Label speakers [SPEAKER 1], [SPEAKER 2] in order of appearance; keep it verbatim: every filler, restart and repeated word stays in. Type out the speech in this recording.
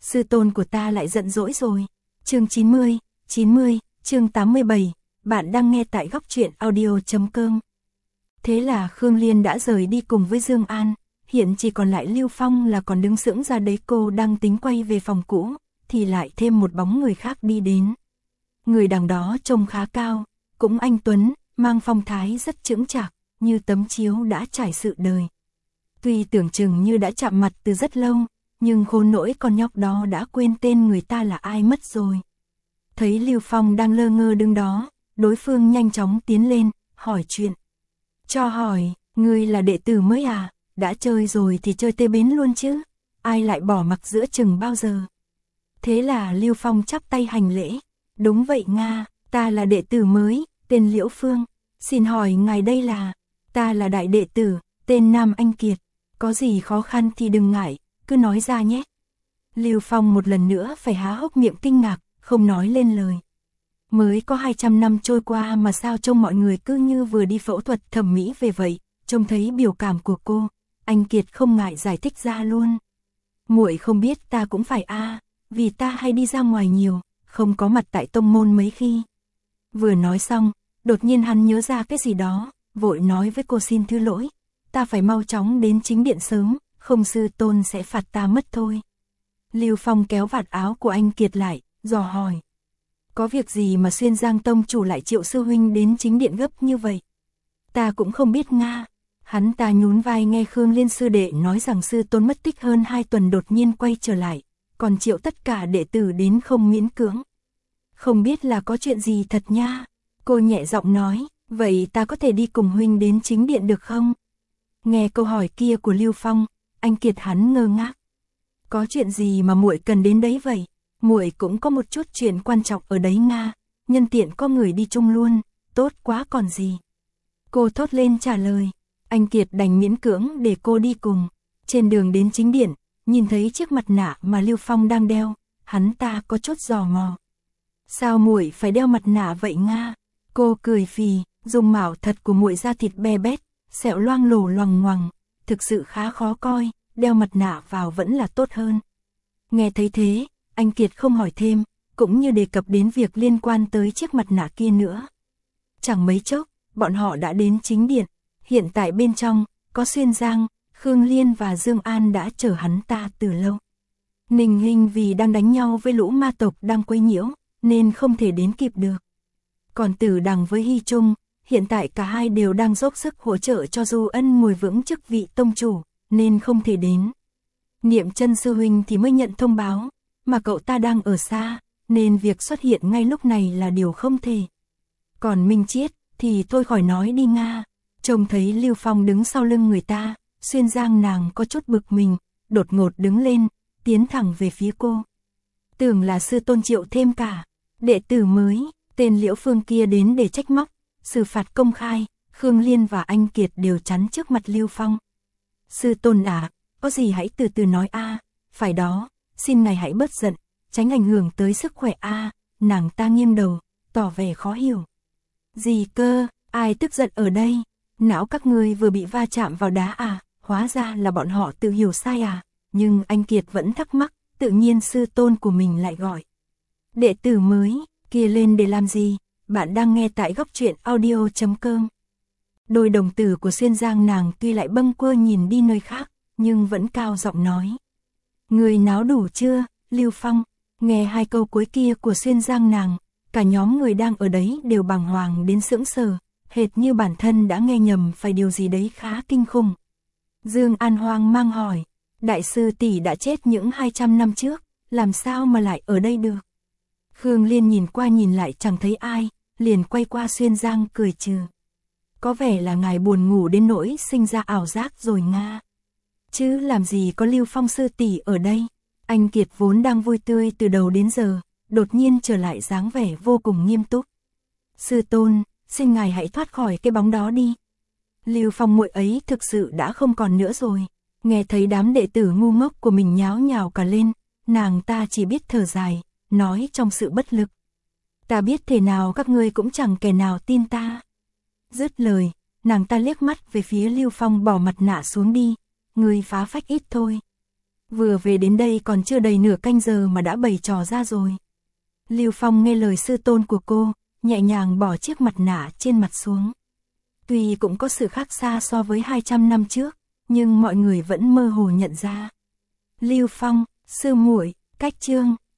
[SPEAKER 1] sư tôn của ta lại giận dỗi rồi. Chương chín mươi, chín mươi, chương tám mươi bảy, bạn đang nghe tại góc truyện audio chấm com. Thế là Khương Liên đã rời đi cùng với Dương An, hiện chỉ còn lại Lưu Phong là còn đứng sững ra đấy. Cô đang tính quay về phòng cũ, thì lại thêm một bóng người khác đi đến. Người đằng đó trông khá cao, cũng anh tuấn, mang phong thái rất chững chạc, như tấm chiếu đã trải sự đời. Tuy tưởng chừng như đã chạm mặt từ rất lâu, nhưng khốn nỗi con nhóc đó đã quên tên người ta là ai mất rồi. Thấy Lưu Phong đang lơ ngơ đứng đó, đối phương nhanh chóng tiến lên, hỏi chuyện. Cho hỏi, ngươi là đệ tử mới à? Đã chơi rồi thì chơi tê bến luôn chứ, ai lại bỏ mặc giữa chừng bao giờ? Thế là Lưu Phong chắp tay hành lễ. Đúng vậy Nga, ta là đệ tử mới, tên Liễu Phương. Xin hỏi ngài đây là? Ta là đại đệ tử, tên Nam Anh Kiệt. Có gì khó khăn thì đừng ngại, cứ nói ra nhé. Lưu Phong một lần nữa phải há hốc miệng kinh ngạc, không nói lên lời. Mới có hai trăm năm trôi qua mà sao trông mọi người cứ như vừa đi phẫu thuật thẩm mỹ về vậy. Trông thấy biểu cảm của cô, anh Kiệt không ngại giải thích ra luôn. Muội không biết ta cũng phải a, à, vì ta hay đi ra ngoài nhiều, không có mặt tại tông môn mấy khi. Vừa nói xong, đột nhiên hắn nhớ ra cái gì đó, vội nói với cô xin thứ lỗi. Ta phải mau chóng đến chính điện sớm, không sư tôn sẽ phạt ta mất thôi. Lưu Phong kéo vạt áo của anh Kiệt lại, dò hỏi. Có việc gì mà Xuyên Giang tông chủ lại triệu sư huynh đến chính điện gấp như vậy? Ta cũng không biết Nga. Hắn ta nhún vai nghe Khương Liên sư đệ nói rằng sư tôn mất tích hơn hai tuần đột nhiên quay trở lại, còn triệu tất cả đệ tử đến không miễn cưỡng. Không biết là có chuyện gì thật nha. Cô nhẹ giọng nói, vậy ta có thể đi cùng huynh đến chính điện được không? Nghe câu hỏi kia của Lưu Phong, anh Kiệt hắn ngơ ngác. Có chuyện gì mà muội cần đến đấy vậy? Muội cũng có một chút chuyện quan trọng ở đấy Nga, nhân tiện có người đi chung luôn, tốt quá còn gì. Cô thốt lên trả lời. Anh Kiệt đành miễn cưỡng để cô đi cùng. Trên đường đến chính điện, nhìn thấy chiếc mặt nạ mà Lưu Phong đang đeo, hắn ta có chút giò mò. Sao muội phải đeo mặt nạ vậy Nga? Cô cười phì, dùng mạo thật của muội da thịt be bét, sẹo loang lổ loằng ngoằng, thực sự khá khó coi, đeo mặt nạ vào vẫn là tốt hơn. Nghe thấy thế, anh Kiệt không hỏi thêm, cũng như đề cập đến việc liên quan tới chiếc mặt nạ kia nữa. Chẳng mấy chốc, bọn họ đã đến chính điện. Hiện tại bên trong, có Xuyên Giang, Khương Liên và Dương An đã chờ hắn ta từ lâu. Ninh Hinh vì đang đánh nhau với lũ ma tộc đang quấy nhiễu, nên không thể đến kịp được. Còn Tử Đằng với Hy Trung, hiện tại cả hai đều đang dốc sức hỗ trợ cho Du Ân ngồi vững chức vị tông chủ, nên không thể đến. Niệm Chân sư huynh thì mới nhận thông báo, mà cậu ta đang ở xa, nên việc xuất hiện ngay lúc này là điều không thể. Còn Minh Chiết thì thôi khỏi nói đi Nga. Trông thấy Lưu Phong đứng sau lưng người ta, Xuyên Giang nàng có chút bực mình, đột ngột đứng lên, tiến thẳng về phía cô. Tưởng là sư tôn triệu thêm cả, đệ tử mới, tên Liễu Phương kia đến để trách móc, xử phạt công khai, Khương Liên và anh Kiệt đều chắn trước mặt Lưu Phong. Sư tôn à, có gì hãy từ từ nói a, phải đó, xin ngài hãy bớt giận, tránh ảnh hưởng tới sức khỏe a. Nàng ta nghiêng đầu, tỏ vẻ khó hiểu. Gì cơ, ai tức giận ở đây? Não các ngươi vừa bị va chạm vào đá à, hóa ra là bọn họ tự hiểu sai à, nhưng anh Kiệt vẫn thắc mắc, tự nhiên sư tôn của mình lại gọi. Đệ tử mới, kia lên để làm gì, bạn đang nghe tại góc truyện audio chấm com. Đôi đồng tử của Xuyên Giang nàng tuy lại bâng quơ nhìn đi nơi khác, nhưng vẫn cao giọng nói. Người náo đủ chưa, Lưu Phong? Nghe hai câu cuối kia của Xuyên Giang nàng, cả nhóm người đang ở đấy đều bàng hoàng đến sững sờ. Hệt như bản thân đã nghe nhầm phải điều gì đấy khá kinh khủng. Dương An hoang mang hỏi, đại sư tỷ đã chết những hai trăm năm trước, làm sao mà lại ở đây được? Khương Liên nhìn qua nhìn lại chẳng thấy ai, liền quay qua Xuyên Giang cười trừ. Có vẻ là ngài buồn ngủ đến nỗi sinh ra ảo giác rồi Nga. Chứ làm gì có Lưu Phong sư tỷ ở đây? Anh Kiệt vốn đang vui tươi từ đầu đến giờ, đột nhiên trở lại dáng vẻ vô cùng nghiêm túc. Sư tôn, xin ngài hãy thoát khỏi cái bóng đó đi. Lưu Phong muội ấy thực sự đã không còn nữa rồi. Nghe thấy đám đệ tử ngu ngốc của mình nháo nhào cả lên, nàng ta chỉ biết thở dài, nói trong sự bất lực. Ta biết thế nào các ngươi cũng chẳng kẻ nào tin ta. Dứt lời, nàng ta liếc mắt về phía Lưu Phong bỏ mặt nạ xuống đi, ngươi phá phách ít thôi. Vừa về đến đây còn chưa đầy nửa canh giờ mà đã bày trò ra rồi. Lưu Phong nghe lời sư tôn của cô, nhẹ nhàng bỏ chiếc mặt nạ trên mặt xuống. Tuy cũng có sự khác xa so với hai trăm năm trước, nhưng mọi người vẫn mơ hồ nhận ra. Lưu Phong, sư muội, cách chương.